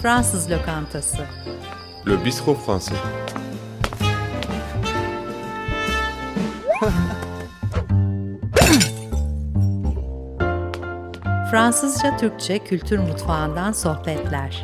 Fransız lokantası. Le bistrot français. Fransızca Türkçe kültür mutfağından sohbetler.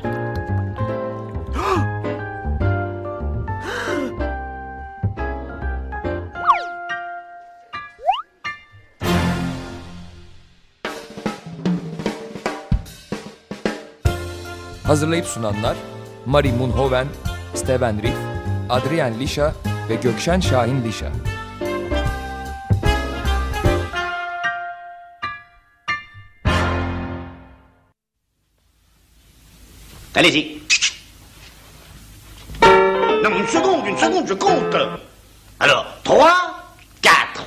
Hazırlayıp sunanlar Marie Munhoven, Steven Riff, Adrien Lisha ve Gökşen Şahin Lisha. Allez-y. Non, une seconde, je compte. Alors, 3, 4.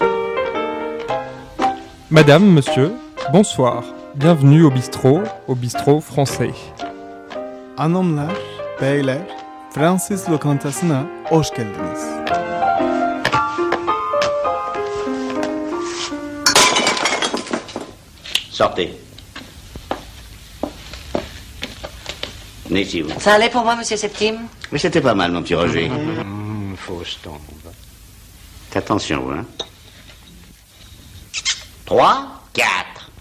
Madame, monsieur, bonsoir. Bienvenue au bistrot français. Hanımlar, beyler, Fransız lokantasına hoş geldiniz. Sortez. Venez ici, vous. Ça allait pour moi, monsieur Septime? Mais c'était pas mal, mon petit Roger. Fausse tombe. Attention, vous, hein. 3, 4.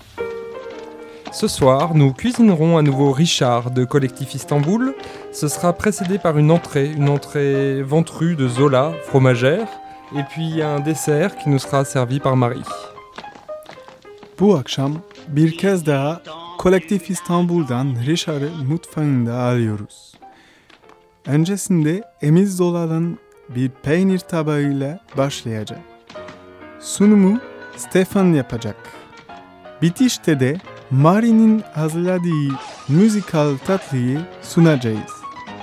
Ce soir, nous cuisinerons à nouveau Richard de Collectif Istanbul. Ce sera précédé par une entrée ventrue de Zola, fromagère, et puis un dessert qui nous sera servi par Marie. Bu akşam bir kez daha Kolektif İstanbul'dan Richard'ı mutfağında arıyoruz. Öncesinde Emil Zola'nın bir peynir tabağıyla başlayacak. Sunumu Stefan yapacak. Bitişte de Marie'nin hazırladığı müzikal tatlıyı sunacağız.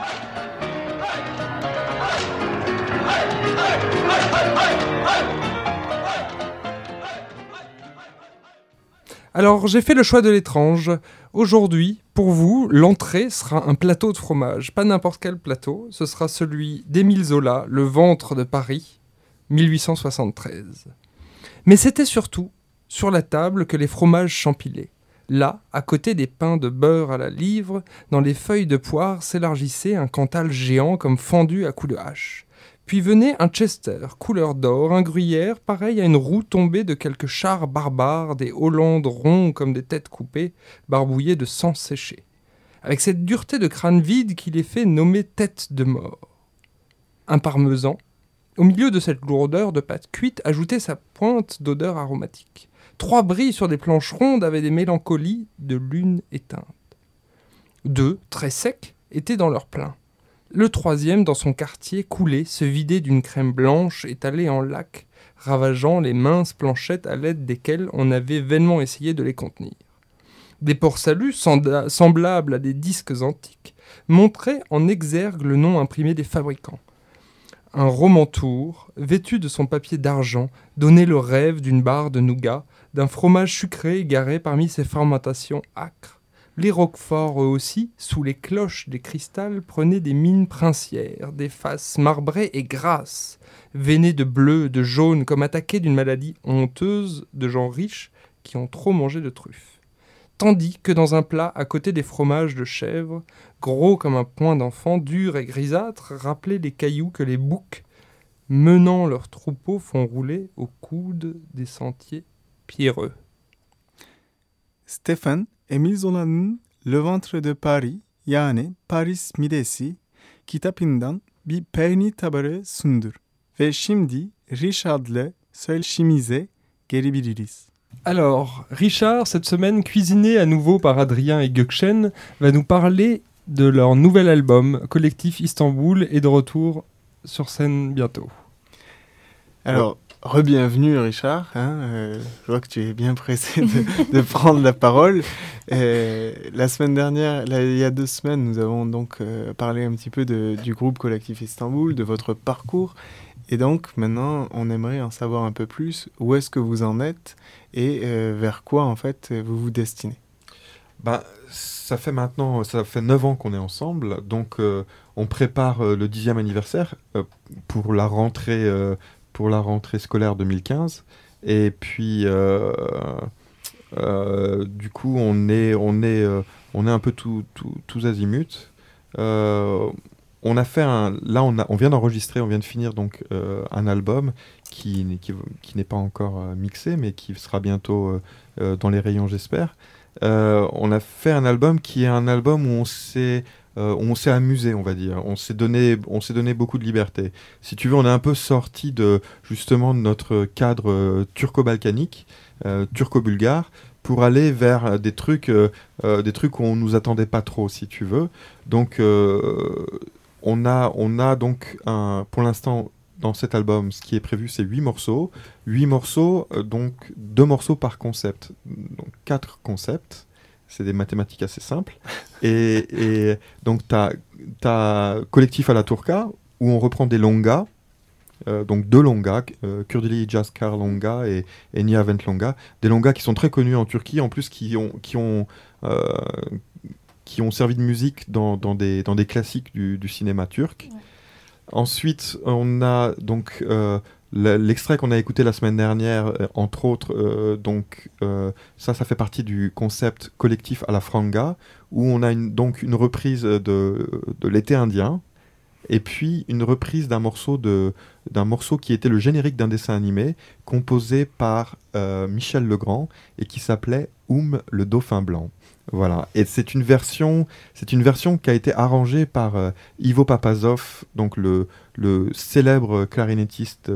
Alors, j'ai fait le choix de l'étrange. Aujourd'hui, pour vous, l'entrée sera un plateau de fromage. Pas n'importe quel plateau, ce sera celui d'Émile Zola, Le ventre de Paris, 1873. Mais c'était surtout sur la table que les fromages s'empilaient. Là, à côté des pains de beurre à la livre, dans les feuilles de poire s'élargissait un Cantal géant comme fendu à coups de hache. Puis venait un Chester, couleur d'or, un gruyère, pareil à une roue tombée de quelques chars barbares, des Hollandes ronds comme des têtes coupées, barbouillés de sang séché. Avec cette dureté de crâne vide qui les fait nommer tête de mort. Un parmesan, au milieu de cette lourdeur de pâte cuite, ajoutait sa pointe d'odeur aromatique. 3 brilles sur des planches rondes avaient des mélancolies de lune éteinte. 2, très secs, étaient dans leur plein. Le 3e, dans son quartier, coulait, se vidait d'une crème blanche étalée en lac, ravageant les minces planchettes à l'aide desquelles on avait vainement essayé de les contenir. Des port-saluts, semblables à des disques antiques, montraient en exergue le nom imprimé des fabricants. Un romantour, vêtu de son papier d'argent, donnait le rêve d'une barre de nougat, d'un fromage sucré égaré parmi ses fermentations âcres. Les Roquefort, eux aussi, sous les cloches des cristals, prenaient des mines princières, des faces marbrées et grasses, veinées de bleu, de jaune, comme attaquées d'une maladie honteuse de gens riches qui ont trop mangé de truffes. Tandis que dans un plat, à côté des fromages de chèvre, gros comme un poing d'enfant, durs et grisâtres, rappelaient les cailloux que les boucs, menant leurs troupeaux, font rouler au coude des sentiers pierreux. Stefan, Emil Zola'nın Le ventre de Paris yani Paris midesi kitabından bir peynir tabağı sundur. Ve şimdi Richard'le söyleşimize gelebiliriz. Alors, Richard, cette semaine, cuisiné à nouveau par Adrien et Gökşen, va nous parler de leur nouvel album, Collectif Istanbul, et de retour sur scène bientôt. Alors, re-bienvenue Richard, je vois que tu es bien pressé de prendre la parole. La semaine dernière, il y a 2 semaines, nous avons donc parlé un petit peu du groupe Collectif Istanbul, de votre parcours. Et donc maintenant, on aimerait en savoir un peu plus. Où est-ce que vous en êtes et vers quoi en fait vous vous destinez? Ça fait 9 ans qu'on est ensemble, donc on prépare le 10e anniversaire pour la rentrée scolaire 2015. Et puis Du coup, on est un peu tous azimuts. On a fait on vient d'enregistrer, on vient de finir donc un album qui n'est pas encore mixé, mais qui sera bientôt dans les rayons, j'espère. On a fait un album qui est un album où on s'est amusé, on va dire. On s'est donné beaucoup de liberté. Si tu veux, on est un peu sorti justement de notre cadre turco-balkanique, turco-bulgare, pour aller vers des trucs où on nous attendait pas trop, si tu veux. Donc, on a donc pour l'instant, dans cet album, ce qui est prévu, c'est 8 morceaux. 8 morceaux, donc 2 morceaux par concept. Donc 4 concepts. C'est des mathématiques assez simples. Et donc, t'as Collectif à la Turca, où on reprend des longas. Donc 2 longas, Kurdili Jaskar longa et Nihavent longa. Des longas qui sont très connus en Turquie, en plus qui ont servi de musique dans des classiques du cinéma turc. Ouais. Ensuite, on a donc l'extrait qu'on a écouté la semaine dernière, entre autres, ça fait partie du concept Collectif à la Franga, où on a donc une reprise de l'été indien, et puis une reprise d'un morceau qui était le générique d'un dessin animé, composé par Michel Legrand, et qui s'appelait le dauphin blanc. Voilà, et c'est une version qui a été arrangée par Ivo Papazov, donc le célèbre clarinettiste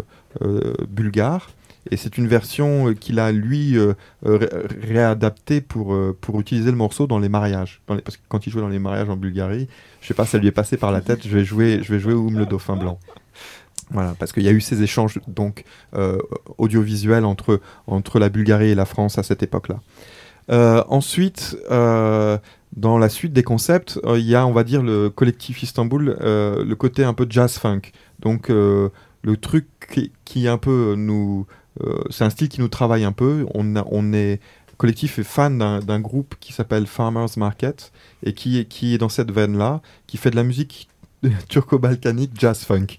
bulgare, et c'est une version qu'il a lui réadaptée pour utiliser le morceau dans les mariages, parce que quand il jouait dans les mariages en Bulgarie, je sais pas, ça lui est passé par la tête, je vais jouer le dauphin blanc. Voilà, parce qu'il y a eu ces échanges donc audiovisuels entre la Bulgarie et la France à cette époque-là. Ensuite, dans la suite des concepts, il y a, on va dire, le collectif Istanbul, le côté un peu jazz-funk. Donc, le truc qui un peu c'est un style qui nous travaille un peu. Collectif est fan d'un groupe qui s'appelle Farmers Market et qui est dans cette veine-là, qui fait de la musique turco-balkanique jazz-funk.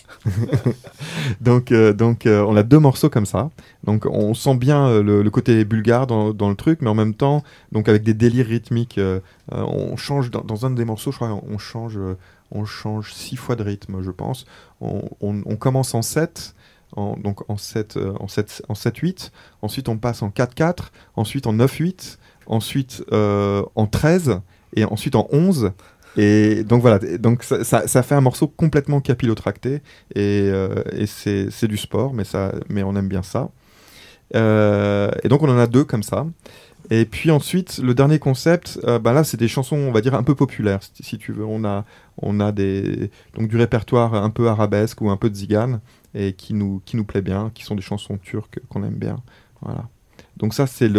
donc, on a 2 morceaux comme ça. Donc, on sent bien le côté bulgare dans le truc, mais en même temps, donc avec des délires rythmiques. On change dans un des morceaux, je crois, on change 6 fois de rythme, je pense. On commence en 7. Donc en 7-8, ensuite on passe en 4-4, ensuite en 9-8, ensuite en 13, et ensuite en 11. Et donc voilà, donc ça fait un morceau complètement capillotracté, et c'est du sport, mais on aime bien ça. Et donc on en a 2 comme ça. Et puis ensuite, le dernier concept, là c'est des chansons, on va dire, un peu populaires, si tu veux. On a donc du répertoire un peu arabesque ou un peu de zigane, et qui nous plaît bien, qui sont des chansons turques qu'on aime bien. Voilà. Donc ça, c'est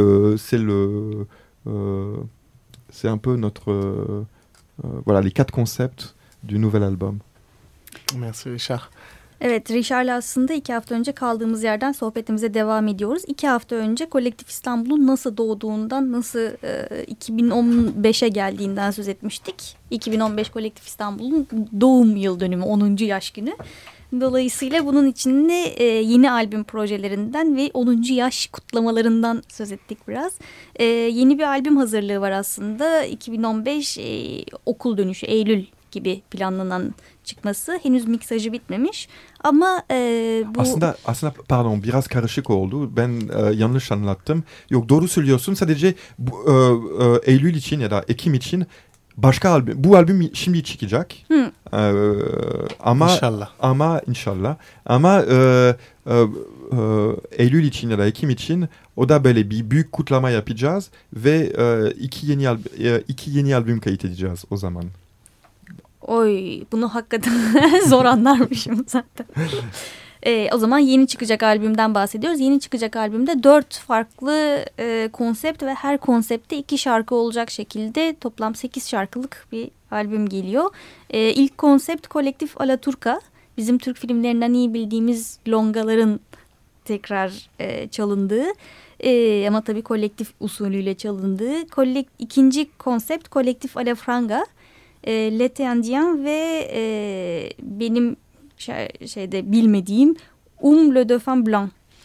un peu notre... voilà, les 4 concepts du nouvel album. Merci Richard. Evet, Richard'la aslında 2 hafta önce kaldığımız yerden sohbetimize devam ediyoruz. 2 hafta önce Kolektif İstanbul'un nasıl doğduğundan, nasıl 2015'e geldiğinden söz etmiştik. 2015 Kolektif İstanbul'un doğum yıl dönümü, 10. yaş günü. Dolayısıyla bunun içinde yeni albüm projelerinden ve 10. yaş kutlamalarından söz ettik biraz. Yeni bir albüm hazırlığı var aslında. 2015 okul dönüşü, Eylül gibi planlanan çıkması. Henüz miksajı bitmemiş. Ama bu... Aslında pardon, biraz karışık oldu. Ben yanlış anlattım. Yok, doğru söylüyorsun. Sadece Eylül için ya da Ekim için başka albüm. Bu albüm şimdi çıkacak. Ama inşallah. Ama Eylül için ya da Ekim için o da böyle bir büyük kutlama yapacağız ve 2 yeni albüm kayıt edeceğiz o zaman. Oy, bunu hakikaten zor anlarmışım zaten. O zaman yeni çıkacak albümden bahsediyoruz. Yeni çıkacak albümde 4 farklı konsept ve her konsepte 2 şarkı olacak şekilde toplam 8 şarkılık bir albüm geliyor. İlk konsept Kolektif Alaturka. Bizim Türk filmlerinden iyi bildiğimiz longaların tekrar çalındığı ama tabii kolektif usulüyle çalındığı. İkinci konsept Kolektif Alafranga. L'été indien ve benim bilmediğim le dauphin blanc.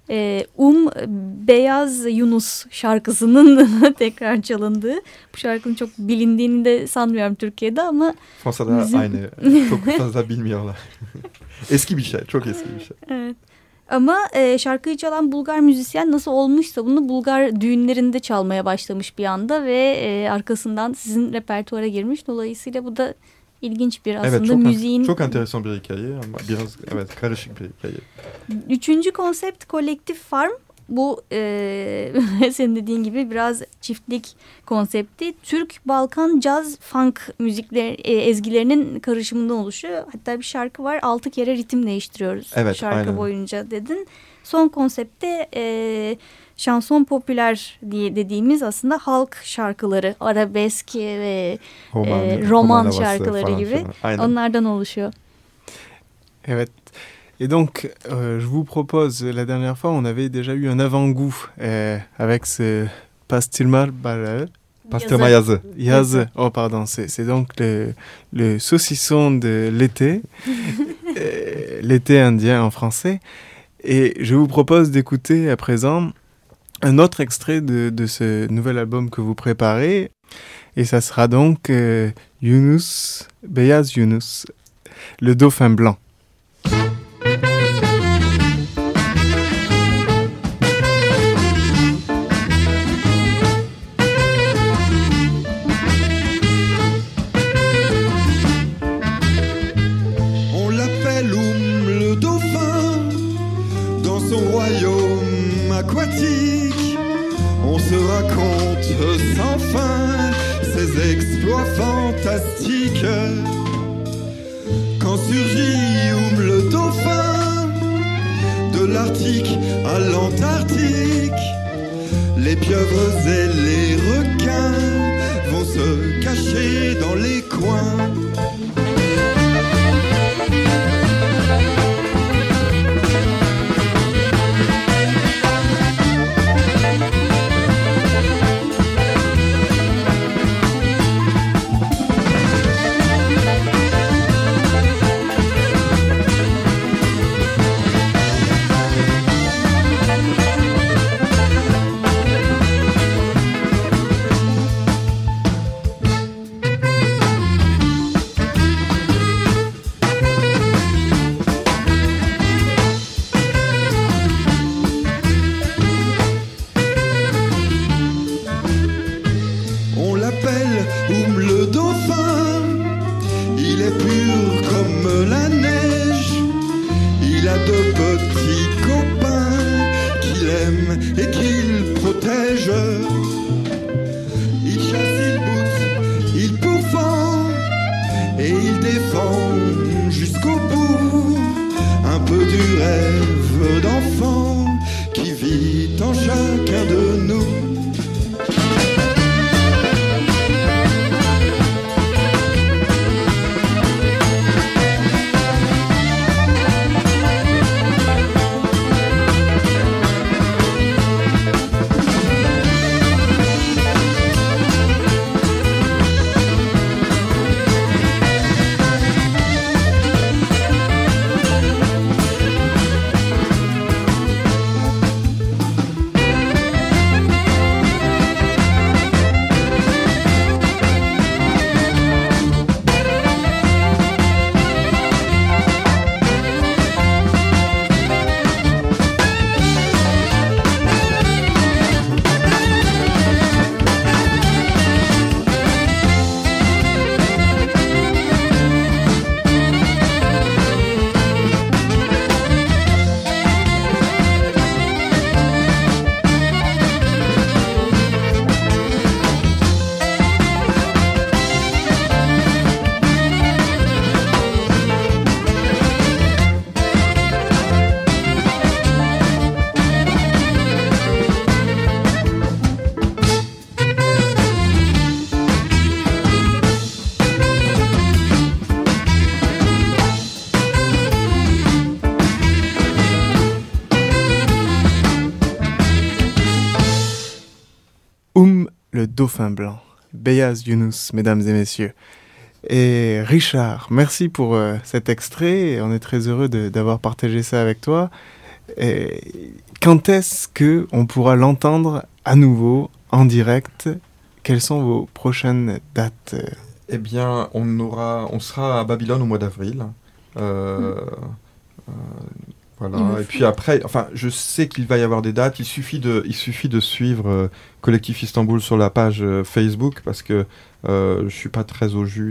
Beyaz Yunus şarkısının tekrar çalındığı. Bu şarkının çok bilindiğini de sanmıyorum Türkiye'de ama Fransa'da bizim... aynı. Çok fazla bilmiyorlar. Eski bir şey, çok eski bir şey. Evet. Ama şarkıyı çalan Bulgar müzisyen nasıl olmuşsa bunu Bulgar düğünlerinde çalmaya başlamış bir anda ve arkasından sizin repertuara girmiş. Dolayısıyla bu da ilginç bir aslında evet, müziğin... çok enteresan bir hikaye ama biraz karışık bir hikaye. Üçüncü konsept kolektif farm. Bu senin dediğin gibi biraz çiftlik konsepti. Türk, Balkan, caz, funk ezgilerinin karışımından oluşuyor. Hatta bir şarkı var 6 kere ritim değiştiriyoruz şarkı aynen. boyunca dedin. Son konseptte şanson popüler diye dediğimiz aslında halk şarkıları, arabesk ve roman şarkıları gibi onlardan oluşuyor. Evet. Et donc, je vous propose, la dernière fois, on avait déjà eu un avant-goût avec ce Pastırma yazı. Yazı. Oh, pardon, c'est donc le saucisson de l'été, l'été indien en français. Et je vous propose d'écouter à présent un autre extrait de ce nouvel album que vous préparez. Et ça sera donc Yunus, Beyaz Yunus, le dauphin blanc. On se raconte sans fin ses exploits fantastiques. Quand surgit le dauphin, de l'Arctique à l'Antarctique, les pieuvres et les requins vont se cacher dans les coins. Le dauphin blanc, Beyaz Yunus, mesdames et messieurs. Et Richard, merci pour cet extrait. On est très heureux d'avoir partagé ça avec toi. Quand est-ce qu'on pourra l'entendre à nouveau en direct? Quelles sont vos prochaines dates? Eh bien, on sera à Babylone au mois d'avril. Voilà. Et puis après, enfin, je sais qu'il va y avoir des dates. Il suffit de suivre Collectif Istanbul sur la page Facebook parce que je suis pas très au jus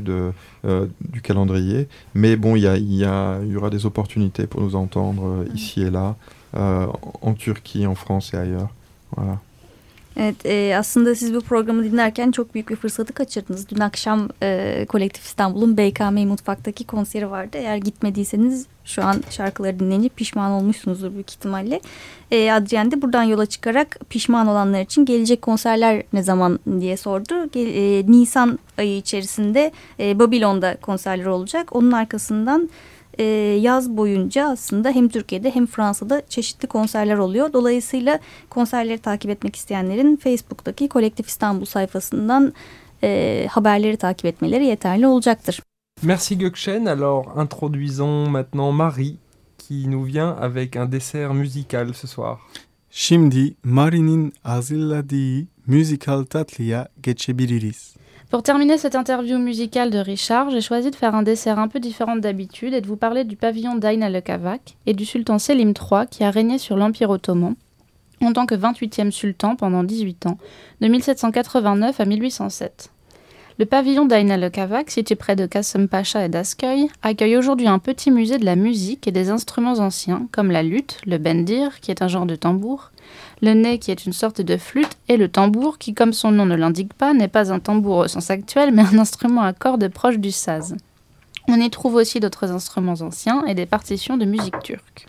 du calendrier. Mais bon, il y aura des opportunités pour nous entendre ici et là, en Turquie, en France et ailleurs. Voilà. Evet, aslında siz bu programı dinlerken çok büyük bir fırsatı kaçırdınız. Dün akşam Kolektif İstanbul'un BKM Mutfak'taki konseri vardı. Eğer gitmediyseniz şu an şarkıları dinleyince pişman olmuşsunuzdur büyük ihtimalle. Adrien de buradan yola çıkarak pişman olanlar için gelecek konserler ne zaman diye sordu. Nisan ayı içerisinde Babylon'da konserler olacak. Onun arkasından yaz boyunca aslında hem Türkiye'de hem Fransa'da çeşitli konserler oluyor. Dolayısıyla konserleri takip etmek isteyenlerin Facebook'taki Kolektif İstanbul sayfasından haberleri takip etmeleri yeterli olacaktır. Merci Gökçen. Alors introduisons maintenant Marie qui nous vient avec un dessert musical ce soir. Şimdi Mari'nin hazırladığı müzikal tatlıya geçebiliriz. Pour terminer cette interview musicale de Richard, j'ai choisi de faire un dessert un peu différent d'habitude et de vous parler du pavillon d'Aïna le Kavak et du sultan Selim III qui a régné sur l'Empire ottoman en tant que 28e sultan pendant 18 ans, de 1789 à 1807. Le pavillon d'Aïna le Kavak, situé près de Kasımpaşa et d'Asköy, accueille aujourd'hui un petit musée de la musique et des instruments anciens comme la luth, le bendir qui est un genre de tambour, le ney qui est une sorte de flûte et le tambour qui, comme son nom ne l'indique pas, n'est pas un tambour au sens actuel mais un instrument à cordes proche du saz. On y trouve aussi d'autres instruments anciens et des partitions de musique turque.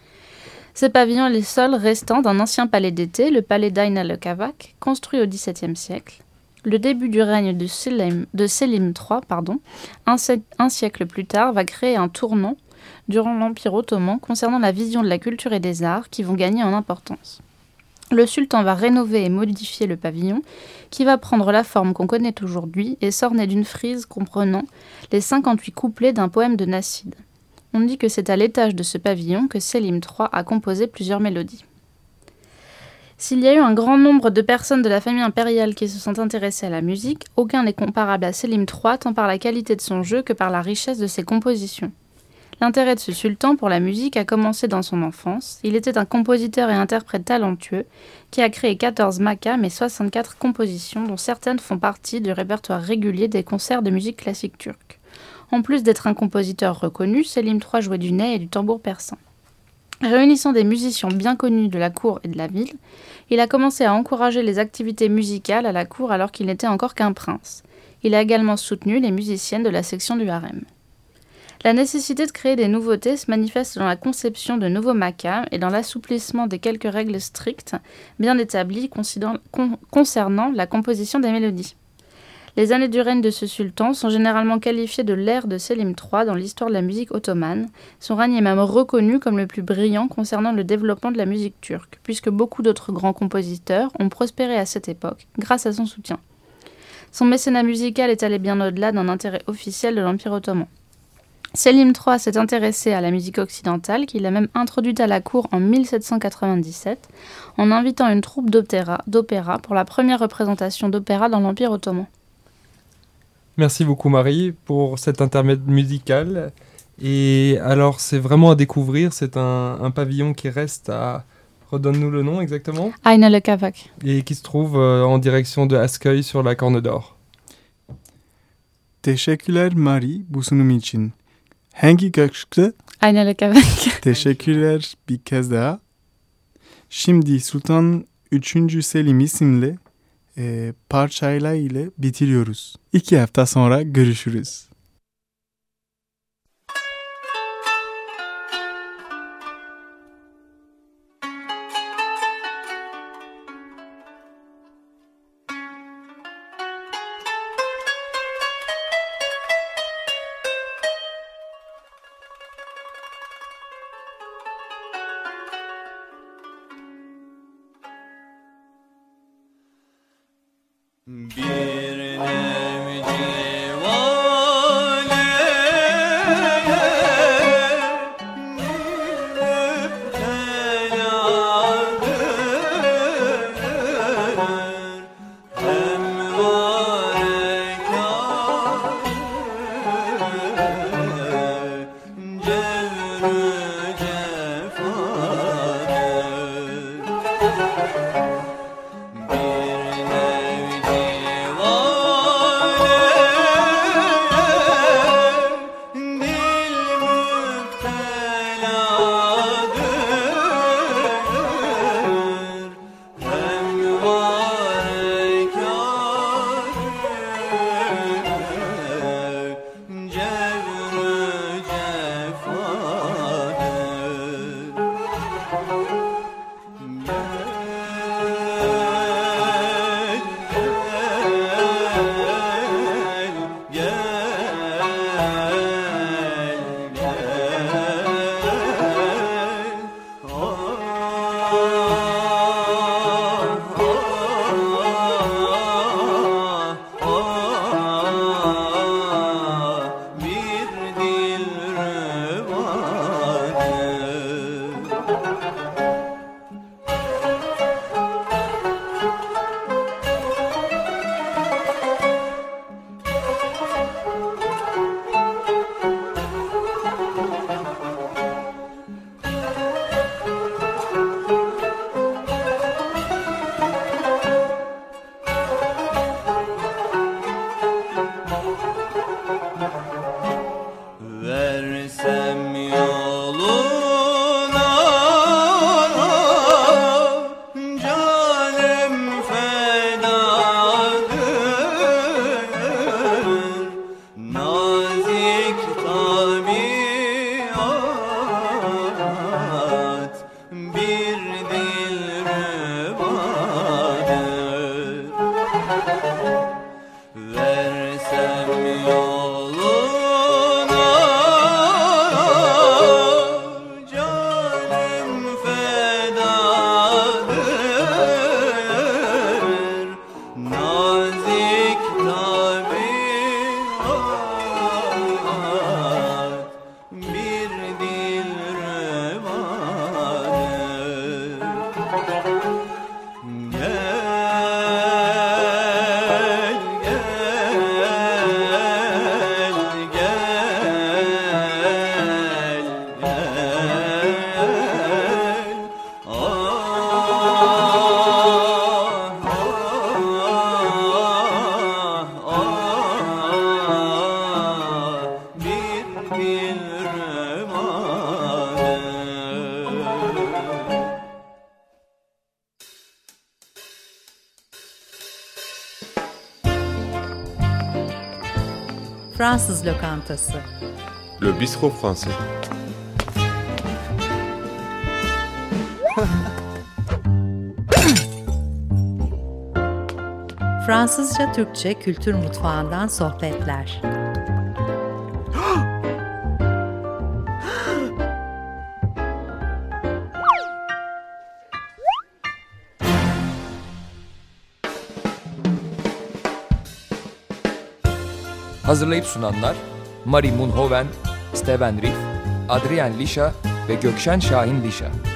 Ce pavillon est le seul restant d'un ancien palais d'été, le palais d'Aïna le Kavak, construit au XVIIe siècle. Le début du règne de Selim III, un siècle plus tard, va créer un tournant durant l'Empire ottoman concernant la vision de la culture et des arts qui vont gagner en importance. Le sultan va rénover et modifier le pavillon qui va prendre la forme qu'on connaît aujourd'hui et s'orner d'une frise comprenant les 58 couplets d'un poème de Nacide. On dit que c'est à l'étage de ce pavillon que Selim III a composé plusieurs mélodies. S'il y a eu un grand nombre de personnes de la famille impériale qui se sont intéressées à la musique, aucun n'est comparable à Selim III tant par la qualité de son jeu que par la richesse de ses compositions. L'intérêt de ce sultan pour la musique a commencé dans son enfance. Il était un compositeur et interprète talentueux qui a créé 14 makams et 64 compositions dont certaines font partie du répertoire régulier des concerts de musique classique turque. En plus d'être un compositeur reconnu, Selim III jouait du ney et du tambour persan. Réunissant des musiciens bien connus de la cour et de la ville, il a commencé à encourager les activités musicales à la cour alors qu'il n'était encore qu'un prince. Il a également soutenu les musiciennes de la section du harem. La nécessité de créer des nouveautés se manifeste dans la conception de nouveaux makams et dans l'assouplissement des quelques règles strictes bien établies concernant la composition des mélodies. Les années du règne de ce sultan sont généralement qualifiées de l'ère de Selim III dans l'histoire de la musique ottomane. Son règne est même reconnu comme le plus brillant concernant le développement de la musique turque, puisque beaucoup d'autres grands compositeurs ont prospéré à cette époque grâce à son soutien. Son mécénat musical est allé bien au-delà d'un intérêt officiel de l'Empire ottoman. Selim III s'est intéressé à la musique occidentale qu'il a même introduite à la cour en 1797 en invitant une troupe d'opéra pour la première représentation d'opéra dans l'Empire ottoman. Merci beaucoup Marie pour cet intermède musical. Et alors c'est vraiment à découvrir, c'est un pavillon qui reste à... Redonne-nous le nom exactement. Aïna le Kavak. Et qui se trouve en direction de Asköy sur la Corne d'Or. Teşekkürler Mari bu sunum için. Hangi köşkte? Aïna le Kavak. Teşekkürler bir kez daha. Şimdi Sultan 3. Selim isimli parçayla ile bitiriyoruz. 2 hafta sonra görüşürüz. Fransız lokantası. Le bistrot français. Fransızca Türkçe kültür mutfağından sohbetler. Hazırlayıp sunanlar Marie Munhoven, Steven Riff, Adrien Lisha ve Gökşen Şahin Lisha.